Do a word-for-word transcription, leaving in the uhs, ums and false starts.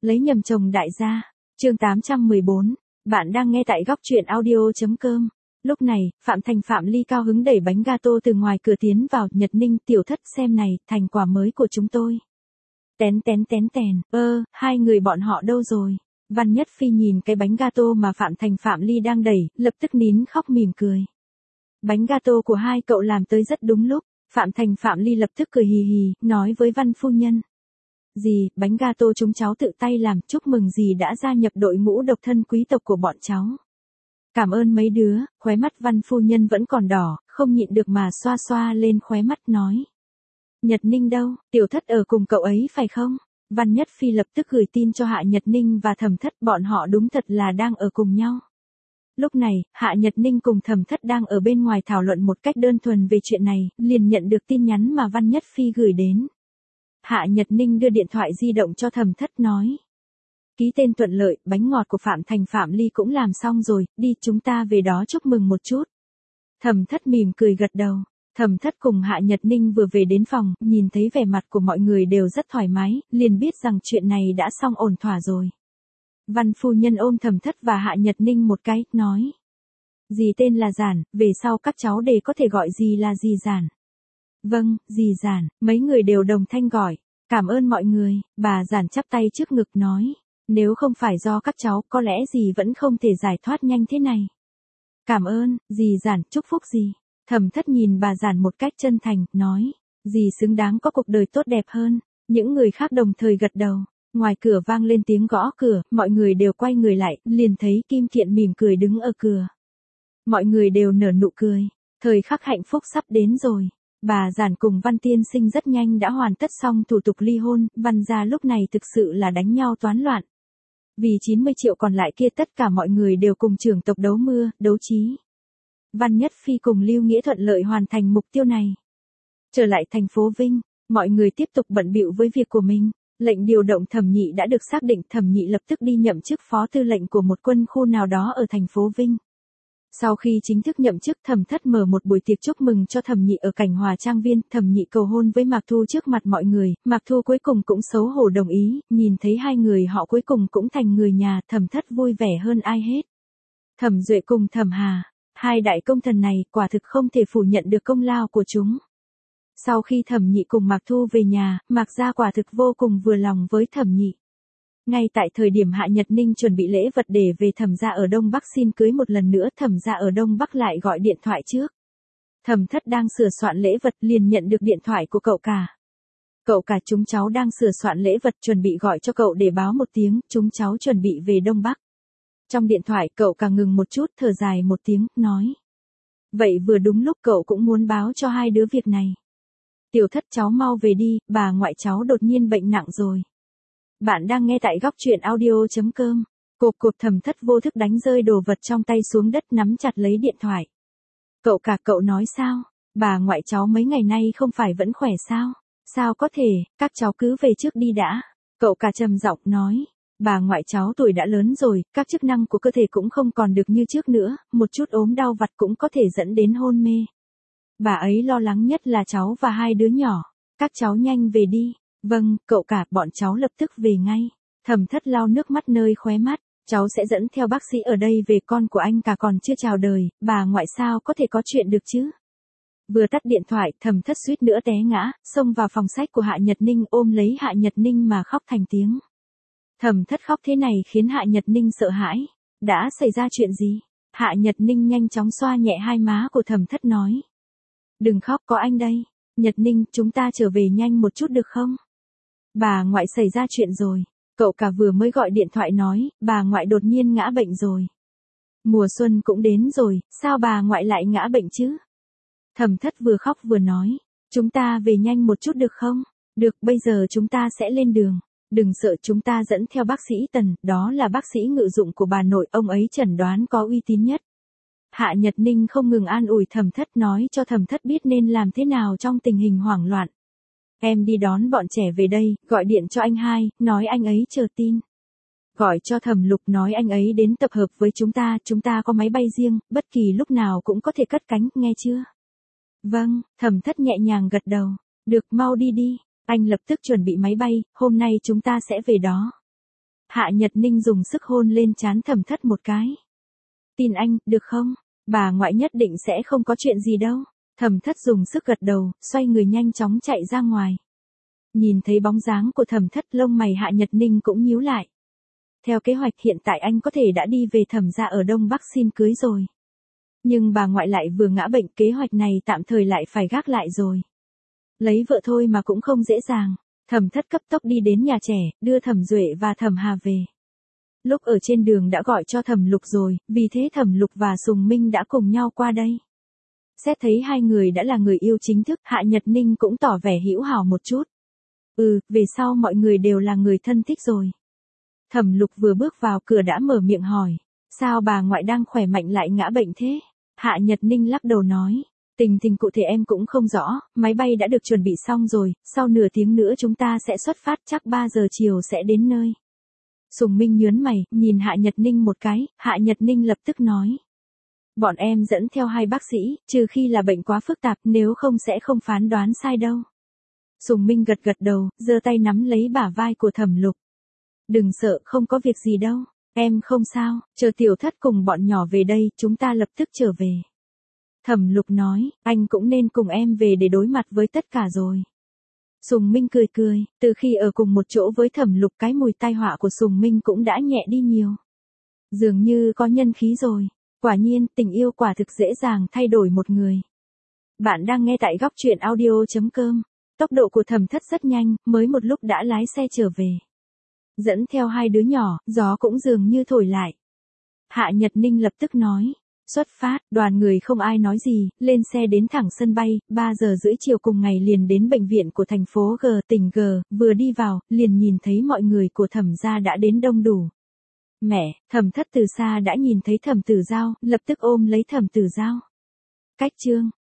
Lấy nhầm chồng đại gia. Chương tám trăm mười bốn. Bạn đang nghe tại góc truyện audio.com. Lúc này, Phạm Thành Phạm Ly cao hứng đẩy bánh gato từ ngoài cửa tiến vào. Nhật Ninh, tiểu thất, xem này, thành quả mới của chúng tôi. Tén tén tén tèn, ơ, hai người bọn họ đâu rồi? Văn Nhất Phi nhìn cái bánh gato mà Phạm Thành Phạm Ly đang đẩy, lập tức nín khóc mỉm cười. Bánh gato của hai cậu làm tới rất đúng lúc. Phạm Thành Phạm Ly lập tức cười hì hì, nói với Văn phu nhân. Dì, bánh gato chúng cháu tự tay làm, chúc mừng dì đã gia nhập đội ngũ độc thân quý tộc của bọn cháu. Cảm ơn mấy đứa, khóe mắt Văn phu nhân vẫn còn đỏ, không nhịn được mà xoa xoa lên khóe mắt nói. Nhật Ninh đâu, tiểu thất ở cùng cậu ấy phải không? Văn Nhất Phi lập tức gửi tin cho Hạ Nhật Ninh và Thẩm Thất, bọn họ đúng thật là đang ở cùng nhau. Lúc này, Hạ Nhật Ninh cùng Thẩm Thất đang ở bên ngoài thảo luận một cách đơn thuần về chuyện này, liền nhận được tin nhắn mà Văn Nhất Phi gửi đến. Hạ Nhật Ninh đưa điện thoại di động cho Thẩm Thất nói. Ký tên thuận lợi, bánh ngọt của Phạm Thành Phạm Ly cũng làm xong rồi, đi chúng ta về đó chúc mừng một chút. Thẩm Thất mỉm cười gật đầu. Thẩm Thất cùng Hạ Nhật Ninh vừa về đến phòng, nhìn thấy vẻ mặt của mọi người đều rất thoải mái, liền biết rằng chuyện này đã xong ổn thỏa rồi. Văn phu nhân ôm Thẩm Thất và Hạ Nhật Ninh một cái, nói. Dì tên là Giản, về sau các cháu đều có thể gọi dì là dì Giản. Vâng, dì Giản, mấy người đều đồng thanh gọi. Cảm ơn mọi người, bà Giản chắp tay trước ngực nói. Nếu không phải do các cháu, có lẽ dì vẫn không thể giải thoát nhanh thế này. Cảm ơn, dì Giản, chúc phúc dì. Thẩm Thất nhìn bà Giản một cách chân thành, nói. Dì xứng đáng có cuộc đời tốt đẹp hơn. Những người khác đồng thời gật đầu. Ngoài cửa vang lên tiếng gõ cửa, mọi người đều quay người lại, liền thấy Kim Kiện mỉm cười đứng ở cửa. Mọi người đều nở nụ cười. Thời khắc hạnh phúc sắp đến rồi. Bà Giản cùng Văn Tiên Sinh rất nhanh đã hoàn tất xong thủ tục ly hôn, Văn gia lúc này thực sự là đánh nhau toán loạn. Vì chín mươi triệu còn lại kia tất cả mọi người đều cùng trưởng tộc đấu mưa, đấu trí. Văn Nhất Phi cùng Lưu Nghĩa thuận lợi hoàn thành mục tiêu này. Trở lại thành phố Vinh, mọi người tiếp tục bận bịu với việc của mình. Lệnh điều động Thẩm Nhị đã được xác định, Thẩm Nhị lập tức đi nhậm chức phó tư lệnh của một quân khu nào đó ở thành phố Vinh. Sau khi chính thức nhậm chức, Thẩm Thất mở một buổi tiệc chúc mừng cho Thẩm Nhị ở Cảnh Hòa Trang Viên, Thẩm Nhị cầu hôn với Mạc Thu trước mặt mọi người, Mạc Thu cuối cùng cũng xấu hổ đồng ý, nhìn thấy hai người họ cuối cùng cũng thành người nhà, Thẩm Thất vui vẻ hơn ai hết. Thẩm Duệ cùng Thẩm Hà, hai đại công thần này quả thực không thể phủ nhận được công lao của chúng. Sau khi Thẩm Nhị cùng Mạc Thu về nhà, Mạc gia quả thực vô cùng vừa lòng với Thẩm Nhị. Ngay tại thời điểm Hạ Nhật Ninh chuẩn bị lễ vật để về Thẩm gia ở Đông Bắc xin cưới một lần nữa, Thẩm gia ở Đông Bắc lại gọi điện thoại trước. Thẩm Thất đang sửa soạn lễ vật liền nhận được điện thoại của cậu cả. Cậu cả, chúng cháu đang sửa soạn lễ vật, chuẩn bị gọi cho cậu để báo một tiếng, chúng cháu chuẩn bị về Đông Bắc. Trong điện thoại cậu cả ngừng một chút, thở dài một tiếng, nói. Vậy vừa đúng lúc cậu cũng muốn báo cho hai đứa việc này. Tiểu Thất cháu mau về đi, bà ngoại cháu đột nhiên bệnh nặng rồi. Bạn đang nghe tại góc truyện audio.com. Cộp cộp, Thẩm Thất vô thức đánh rơi đồ vật trong tay xuống đất, nắm chặt lấy điện thoại. Cậu cả, cậu nói sao? Bà ngoại cháu mấy ngày nay không phải vẫn khỏe sao? Sao có thể, các cháu cứ về trước đi đã. Cậu cả trầm giọng nói. Bà ngoại cháu tuổi đã lớn rồi, các chức năng của cơ thể cũng không còn được như trước nữa, một chút ốm đau vặt cũng có thể dẫn đến hôn mê. Bà ấy lo lắng nhất là cháu và hai đứa nhỏ. Các cháu nhanh về đi. Vâng, cậu cả, bọn cháu lập tức về ngay. Thẩm Thất lau nước mắt nơi khóe mắt. Cháu sẽ dẫn theo bác sĩ ở đây về, con của anh cả còn chưa chào đời, bà ngoại sao có thể có chuyện được chứ. Vừa tắt điện thoại, Thẩm Thất suýt nữa té ngã, xông vào phòng sách của Hạ Nhật Ninh, ôm lấy Hạ Nhật Ninh mà khóc thành tiếng. Thẩm Thất khóc thế này khiến Hạ Nhật Ninh sợ hãi. Đã xảy ra chuyện gì? Hạ Nhật Ninh nhanh chóng xoa nhẹ hai má của Thẩm Thất nói. Đừng khóc, có anh đây. Nhật Ninh, chúng ta trở về nhanh một chút được không? Bà ngoại xảy ra chuyện rồi. Cậu cả vừa mới gọi điện thoại nói, bà ngoại đột nhiên ngã bệnh rồi. Mùa xuân cũng đến rồi, sao bà ngoại lại ngã bệnh chứ? Thẩm Thất vừa khóc vừa nói, chúng ta về nhanh một chút được không? Được, bây giờ chúng ta sẽ lên đường. Đừng sợ, chúng ta dẫn theo bác sĩ Tần, đó là bác sĩ ngự dụng của bà nội, ông ấy chẩn đoán có uy tín nhất. Hạ Nhật Ninh không ngừng an ủi Thẩm Thất, nói cho Thẩm Thất biết nên làm thế nào trong tình hình hoảng loạn. Em đi đón bọn trẻ về đây, gọi điện cho anh hai, nói anh ấy chờ tin. Gọi cho Thẩm Lục, nói anh ấy đến tập hợp với chúng ta, chúng ta có máy bay riêng, bất kỳ lúc nào cũng có thể cất cánh, nghe chưa? Vâng, Thẩm Thất nhẹ nhàng gật đầu. Được, mau đi đi. Anh lập tức chuẩn bị máy bay, hôm nay chúng ta sẽ về đó. Hạ Nhật Ninh dùng sức hôn lên trán Thẩm Thất một cái. Tin anh, được không? Bà ngoại nhất định sẽ không có chuyện gì đâu. Thẩm Thất dùng sức gật đầu, xoay người nhanh chóng chạy ra ngoài. Nhìn thấy bóng dáng của Thẩm Thất, lông mày Hạ Nhật Ninh cũng nhíu lại. Theo kế hoạch hiện tại anh có thể đã đi về Thẩm gia ở Đông Bắc xin cưới rồi. Nhưng bà ngoại lại vừa ngã bệnh, kế hoạch này tạm thời lại phải gác lại rồi. Lấy vợ thôi mà cũng không dễ dàng. Thẩm Thất cấp tốc đi đến nhà trẻ, đưa Thẩm Duệ và Thẩm Hà về. Lúc ở trên đường đã gọi cho Thẩm Lục rồi, vì thế Thẩm Lục và Sùng Minh đã cùng nhau qua đây. Xét thấy hai người đã là người yêu chính thức, Hạ Nhật Ninh cũng tỏ vẻ hữu hảo một chút. Ừ, về sau mọi người đều là người thân thích rồi. Thẩm Lục vừa bước vào cửa đã mở miệng hỏi. Sao bà ngoại đang khỏe mạnh lại ngã bệnh thế? Hạ Nhật Ninh lắc đầu nói. Tình tình cụ thể em cũng không rõ, máy bay đã được chuẩn bị xong rồi, sau nửa tiếng nữa chúng ta sẽ xuất phát, chắc ba giờ chiều sẽ đến nơi. Sùng Minh nhớn mày, nhìn Hạ Nhật Ninh một cái, Hạ Nhật Ninh lập tức nói. Bọn em dẫn theo hai bác sĩ, trừ khi là bệnh quá phức tạp, nếu không sẽ không phán đoán sai đâu. Sùng Minh gật gật đầu, giơ tay nắm lấy bả vai của Thẩm Lục. Đừng sợ, không có việc gì đâu, em không sao, chờ Tiểu Thất cùng bọn nhỏ về đây, chúng ta lập tức trở về. Thẩm Lục nói, anh cũng nên cùng em về để đối mặt với tất cả rồi. Sùng Minh cười cười, từ khi ở cùng một chỗ với Thẩm Lục, cái mùi tai họa của Sùng Minh cũng đã nhẹ đi nhiều. Dường như có nhân khí rồi. Quả nhiên, tình yêu quả thực dễ dàng thay đổi một người. Bạn đang nghe tại góc truyện audio chấm com. Tốc độ của Thẩm Thất rất nhanh, mới một lúc đã lái xe trở về. Dẫn theo hai đứa nhỏ, gió cũng dường như thổi lại. Hạ Nhật Ninh lập tức nói. Xuất phát, đoàn người không ai nói gì, lên xe đến thẳng sân bay, ba giờ rưỡi chiều cùng ngày liền đến bệnh viện của thành phố G, tỉnh G, vừa đi vào, liền nhìn thấy mọi người của Thẩm gia đã đến đông đủ. Mẹ, Thẩm Thất từ xa đã nhìn thấy Thẩm Tử Giao, lập tức ôm lấy Thẩm Tử Giao. Cách chương,